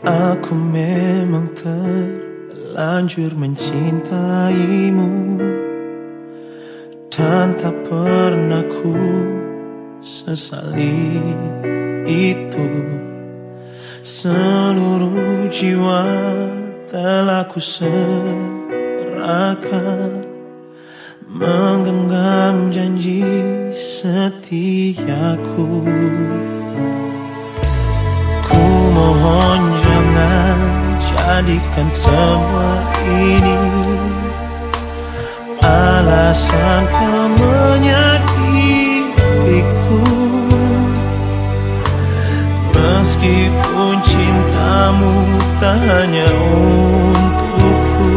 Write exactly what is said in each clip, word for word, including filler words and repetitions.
Aku memang terlanjur mencintaimu, dan tak pernah ku sesali itu. Seluruh jiwa telah ku serahkan, menggenggam janji setiaku. Ku mohon jangan jadikan semua ini alasan kau menyakitiku. Meskipun cintamu tak hanya untukku,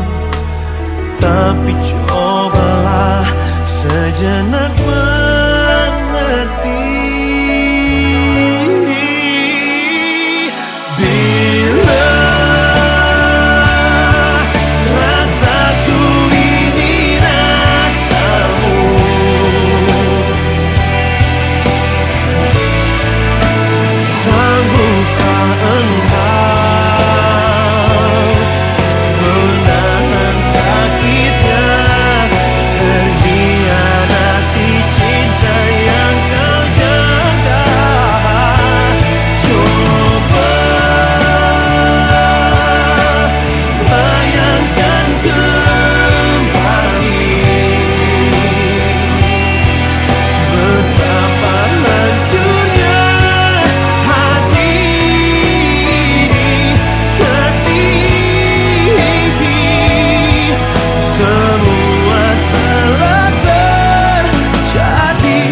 tapi cobalah sejenak mengerti. Bila rasaku ini rasamu, sanggupkah engkau menahan sakitnya, terhianati cinta yang kau jaga? Coba bayangkan kembali betapa hancurnya hati ini. Kasih semua telah terjadi.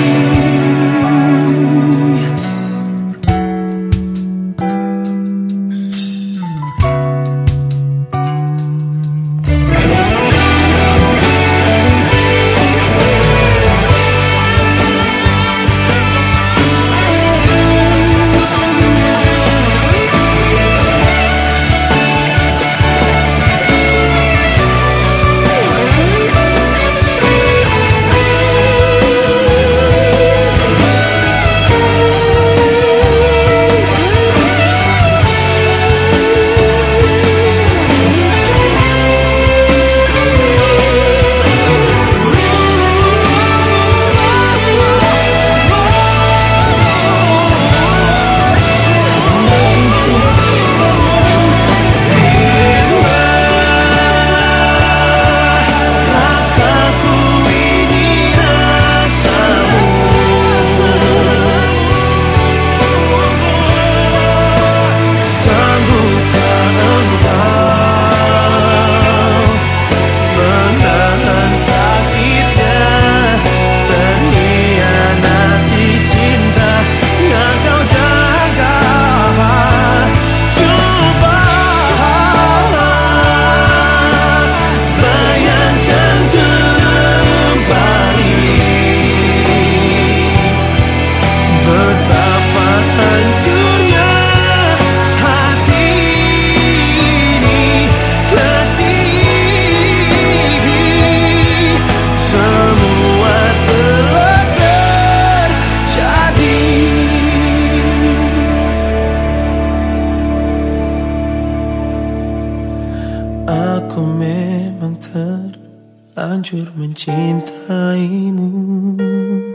Aku memang terlanjur mencintaimu.